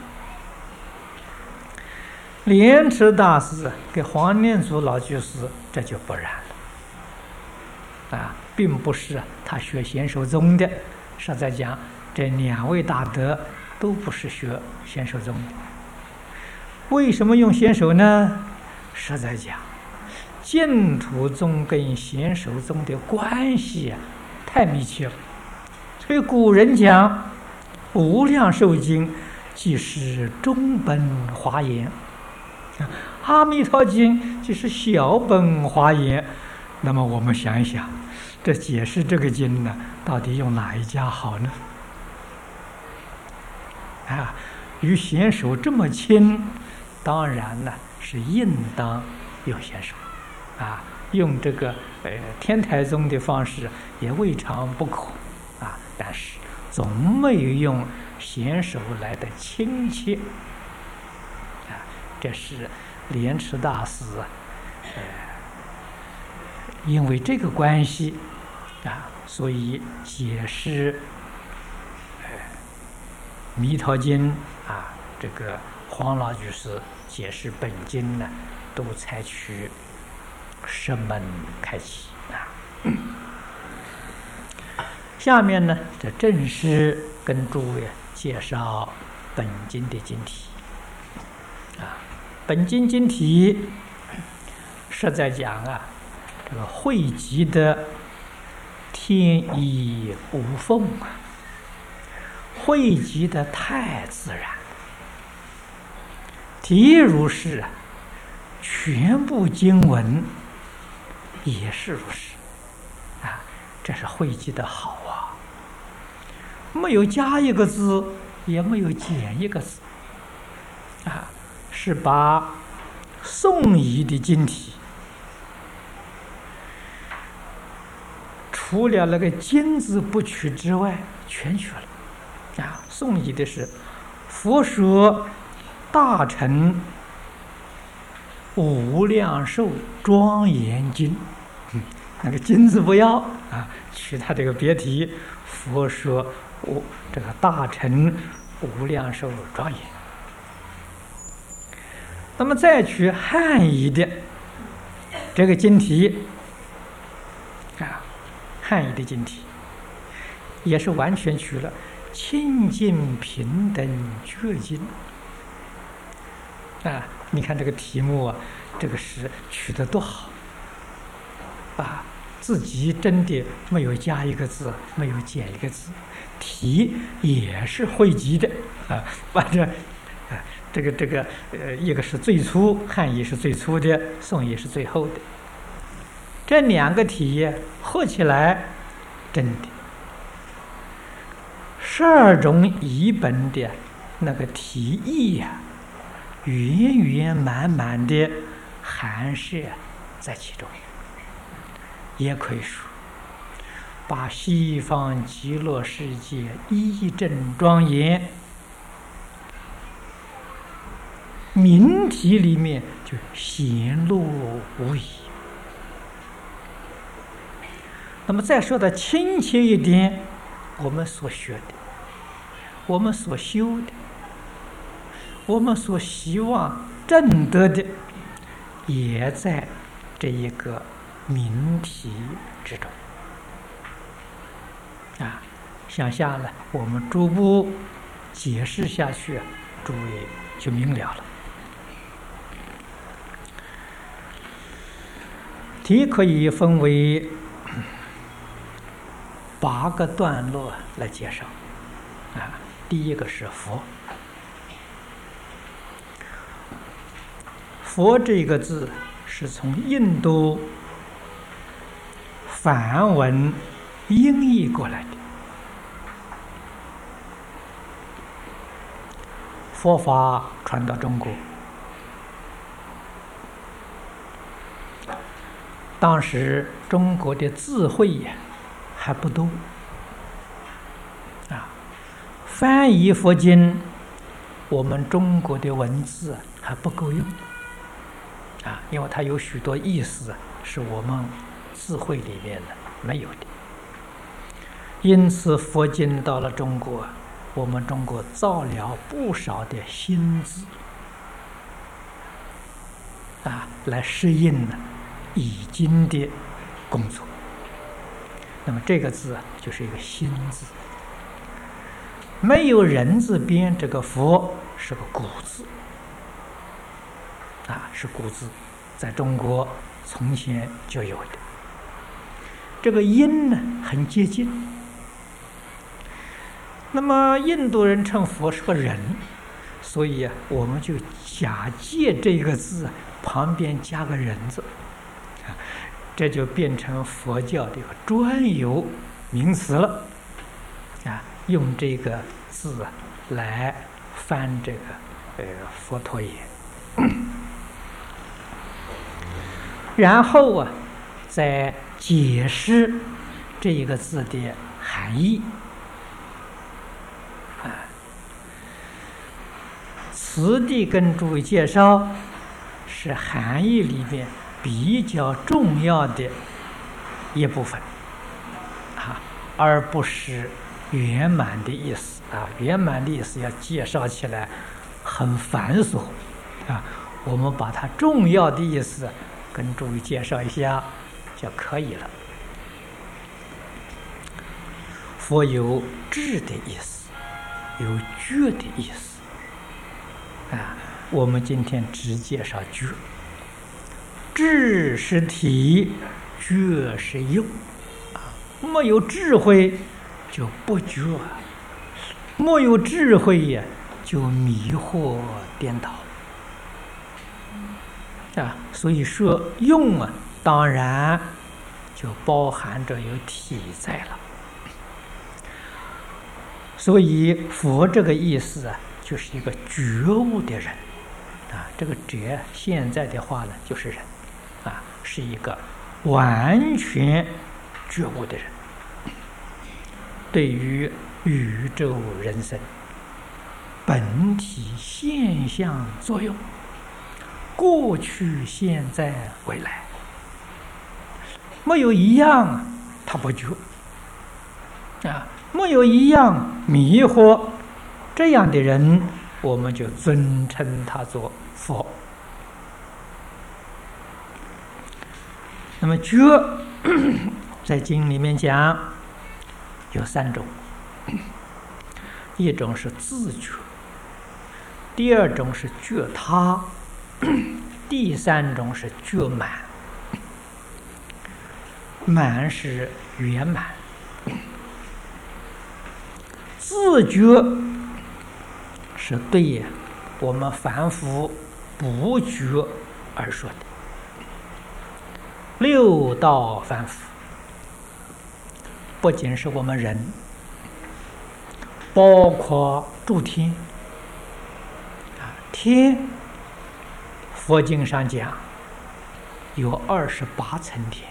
莲池大师给黄念祖老居士这就不然了啊，并不是他学显首宗的。实在讲，这2位大德都不是学显首宗的。为什么用显首呢？实在讲，净土宗跟显首宗的关系太密切了。所以古人讲《无量寿经》即是中本华严，《阿弥陀经》即是小本华严。那么我们想一想，这解释这个经呢，到底用哪一家好呢？啊，与显首这么亲，当然呢是应当用显首啊，用这个天台宗的方式也未尝不可啊，但是总没有用显首来的亲切啊。这是莲池大师因为这个关系弥陀经啊，这个黄老居士解释本经呢，都采取释门开启啊。下面呢，这正式跟诸位介绍本经的经题啊。本经经题是在讲啊，这个汇集的天衣无缝啊，汇集的太自然。题如是啊，全部经文也是如是啊，这是汇集的好啊，没有加一个字，也没有减一个字啊，是把宋仪的经题，除了那个金字不取之外，全取了啊。宋仪的是佛说大乘无量寿庄严经，那个金字不要啊，取他这个别题，佛说这个大乘无量寿庄严。那么再取汉译的这个经题啊，汉译的经题也是完全取了清净平等觉经啊。你看这个题目啊，这个是取得多好啊！自己真的没有加一个字，没有减一个字，题也是汇集的啊。反正这个一个是最粗，汉译是最粗的，宋译是最厚的。这两个题合起来，真的12种译本的那个题意呀，圆圆满满的含摄在其中，也可以说把西方极乐世界一真庄严明题里面就显露无疑。那么再说的亲切一点，我们所学的，我们所修的，我们所希望证得的，也在这一个明题之中啊。想下来我们逐步解释下去，诸位就明了了。题可以分为8个段落来介绍啊。第一个是佛，佛这个字是从印度梵文音译过来的。佛法传到中国，当时中国的字汇还不多啊，翻译佛经，我们中国的文字还不够用啊，因为它有许多意思是我们字汇里面的没有的。因此佛经到了中国，我们中国造了不少的新字啊，来适应已经的工作。那么这个字就是一个新字，没有人字边，这个佛是个古字啊，是古字，在中国从前就有的。这个音呢很接近，那么印度人称佛是个人，所以我们就假借这个字旁边加个人字，这就变成佛教的一个专有名词了啊，用这个字来翻这个佛陀言。然后再解释这一个字的含义啊。此地跟诸位介绍是含义里面比较重要的一部分啊，而不是圆满的意思啊。圆满的意思要介绍起来很繁琐啊，我们把它重要的意思跟诸位介绍一下就可以了。佛有智的意思，有觉的意思啊。我们今天只介绍觉，智是体，觉是用啊。没有智慧就不觉，没有智慧呀就迷惑颠倒啊。所以说用啊，当然就包含着有体在了。所以佛这个意思啊，就是一个觉悟的人啊。这个觉现在的话呢，就是人啊，是一个完全觉悟的人。对于宇宙人生本体现象作用，过去、现在、未来，没有一样他不觉啊，没有一样迷惑，这样的人我们就尊称他做佛。那么觉在经里面讲有3种，一种是自觉，第2种是觉他，第3种是觉满。满是圆满，自觉是对我们凡夫不觉而说的。六道凡夫不仅是我们人，包括诸天天，佛经上讲有28层天，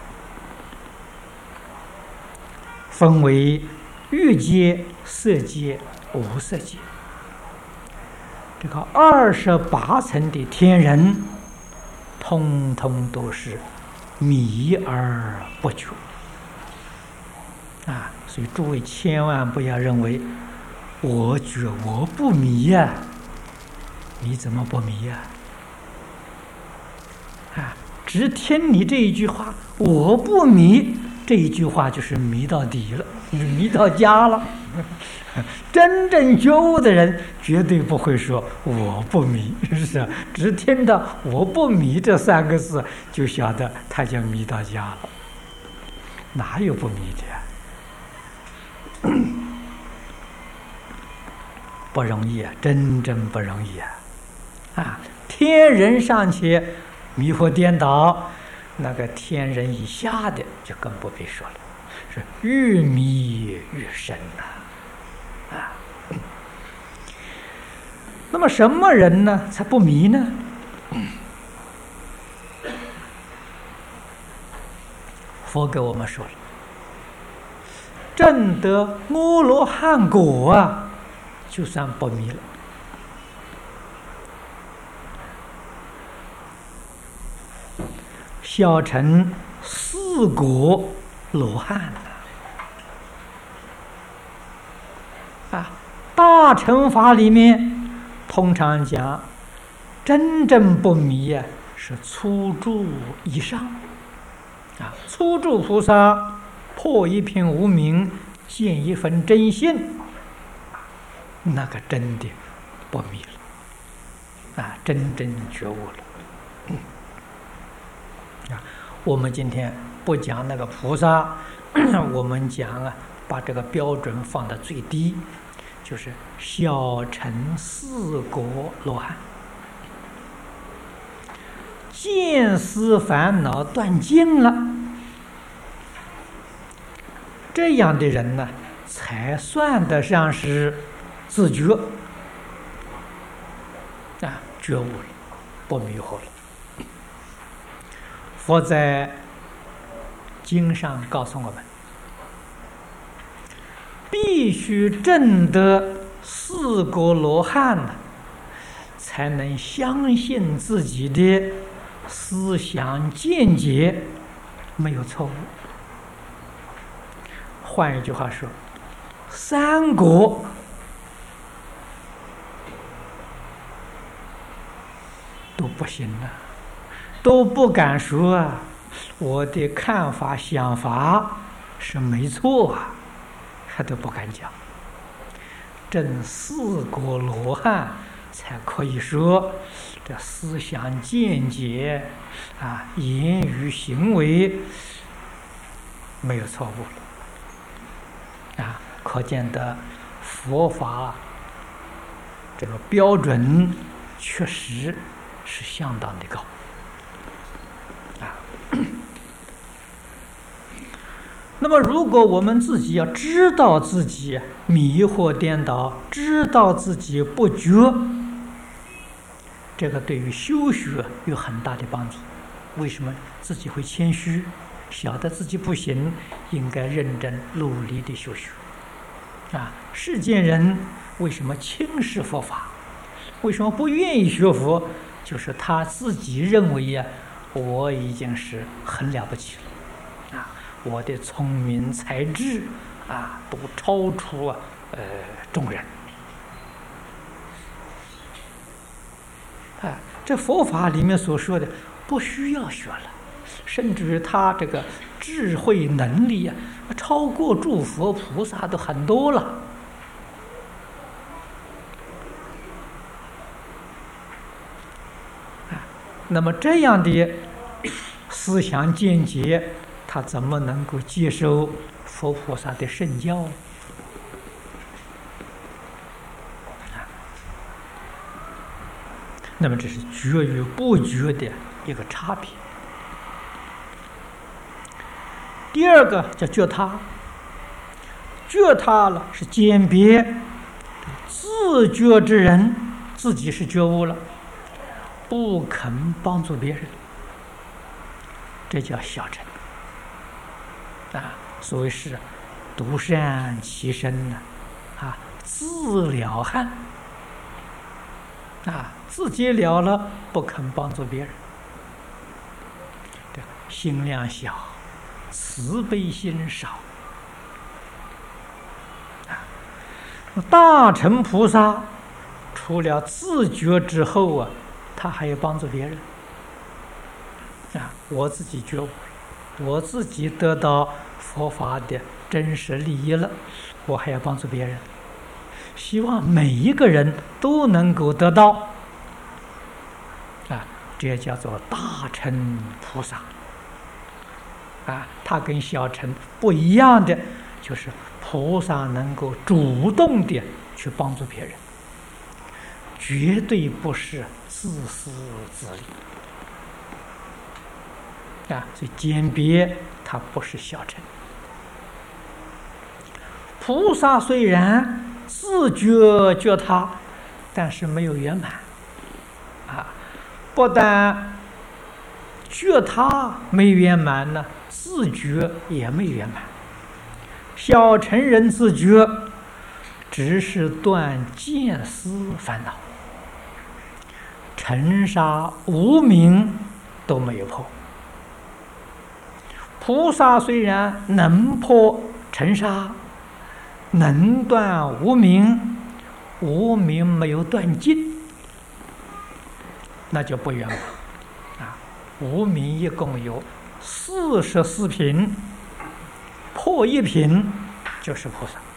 分为欲界、色界、无色界。这个28层的天人，通通都是迷而不觉啊！所以诸位千万不要认为我觉我不迷呀，你怎么不迷呀？啊，只听你这一句话，我不迷，这一句话就是迷到底了，迷到家了。真正觉悟的人绝对不会说我不迷，是不是？只听到我不迷这3个字，就晓得他就迷到家了。哪有不迷的呀？不容易啊，真不容易啊！啊，天人尚且迷惑颠倒，那个天人以下的就更不必说了，是越迷越深呐！啊，那么什么人呢才不迷呢？佛给我们说了，证得阿罗汉果啊，就算不迷了。小乘4果罗汉啊，大乘法里面通常讲，真正不迷啊，是初住以上啊。初住菩萨破一片无明，见一分真性，那个真的不迷了啊，真正觉悟了。我们今天不讲那个菩萨，我们讲啊，把这个标准放到最低，就是小乘4果罗汉，见思烦恼断尽了，这样的人呢，才算得上是自觉啊，觉悟了，不迷惑了。佛在经上告诉我们，必须证得4果罗汉呢，才能相信自己的思想见解没有错误。换一句话说， 三国都不行了，都不敢说啊，我的看法想法是没错啊，他都不敢讲。正四国罗汉才可以说这思想见解啊，言语行为没有错误啊，可见得佛法这个标准确实是相当的高啊。那么如果我们自己要知道自己迷惑颠倒，知道自己不觉，这个对于修学有很大的帮助。为什么自己会谦虚，晓得自己不行，应该认真努力的修学啊？世间人为什么轻视佛法，为什么不愿意学佛，就是他自己认为呀，我已经是很了不起了啊，我的聪明才智啊都超出众人啊。这佛法里面所说的不需要学了，甚至于他这个智慧能力啊，超过诸佛菩萨都很多了啊。那么这样的思想见解，他怎么能够接受佛菩萨的圣教呢？那么这是觉与不觉的一个差别。第二个叫觉他，觉他了是鉴别自觉之人自己是觉悟了，不肯帮助别人，这叫小乘啊。所谓是独善其身啊，自了汉啊，自己了了不肯帮助别人，这心量小，慈悲心少啊。大乘菩萨除了自觉之后啊，他还要帮助别人啊。我自己觉悟，我自己得到佛法的真实利益了，我还要帮助别人，希望每一个人都能够得到啊，这叫做大乘菩萨啊。他跟小乘不一样的，就是菩萨能够主动的去帮助别人，绝对不是自私自利啊。所以鉴别他不是小乘。菩萨虽然自觉觉他，但是没有圆满啊。不但觉他没圆满呢，自觉也没圆满。小乘人自觉只是断见思烦恼，尘沙无明都没有破。菩萨虽然能破尘沙，能断无明，无明没有断尽，那就不圆满啊。无明一共有44品，破一品就是菩萨。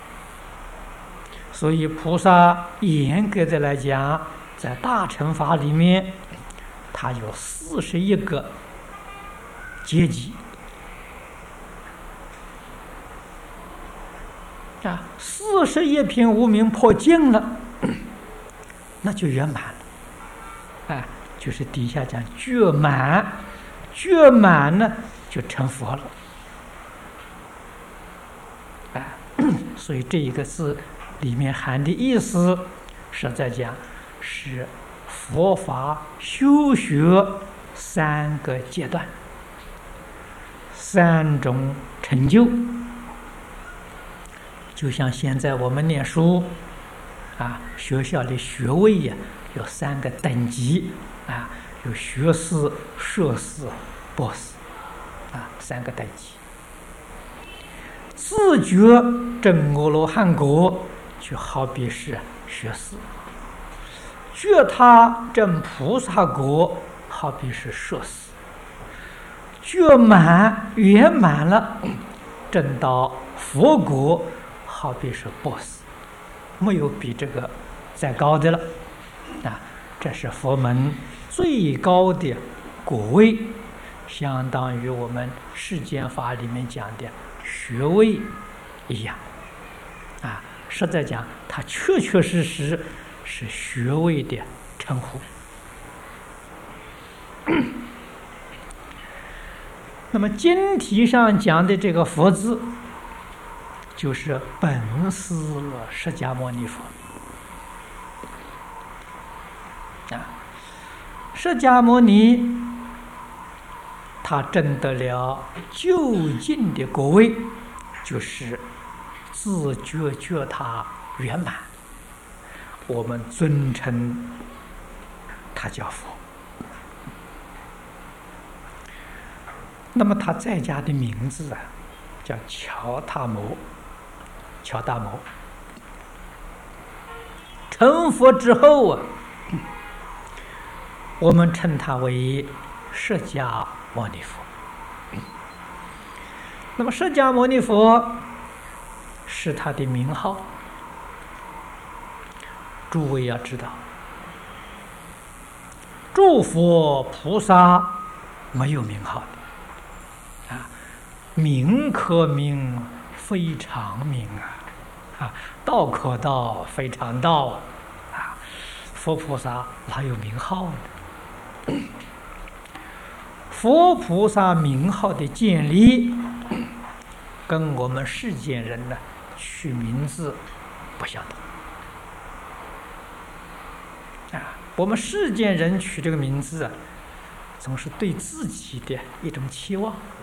所以菩萨严格的来讲，在大乘法里面，它有41个阶级啊。41品无明破尽了，那就圆满了啊。就是底下讲觉满，觉满呢就成佛了啊。所以这一个字里面含的意思是在讲是佛法修学3个阶段，3种成就。就像现在我们念书啊，学校里学位呀有3个等级啊，有学士、硕士、博士啊，3个等级。 自觉证阿罗汉果，就好比是学士；觉他证菩萨果，好比是摄士；觉满圆满了，证到佛果，好比是博士。没有比这个再高的了啊！这是佛门最高的果位，相当于我们世间法里面讲的学位一样啊。实在讲，它确确实实是学位的称呼。那么经题上讲的这个佛字，就是本师释迦牟尼佛啊。释迦牟尼他证得了究竟的果位，就是自觉觉他圆满，我们尊称他叫佛。那么他在家的名字啊，叫乔达摩。乔达摩成佛之后啊，我们称他为释迦牟尼佛。那么释迦牟尼佛是他的名号，诸位要知道，诸佛菩萨没有名号的啊，名可名，非常名啊，道可道，非常道啊！佛菩萨哪有名号呢？佛菩萨名号的建立，跟我们世间人呢取名字不相同啊。我们世间人取这个名字啊，总是对自己的一种期望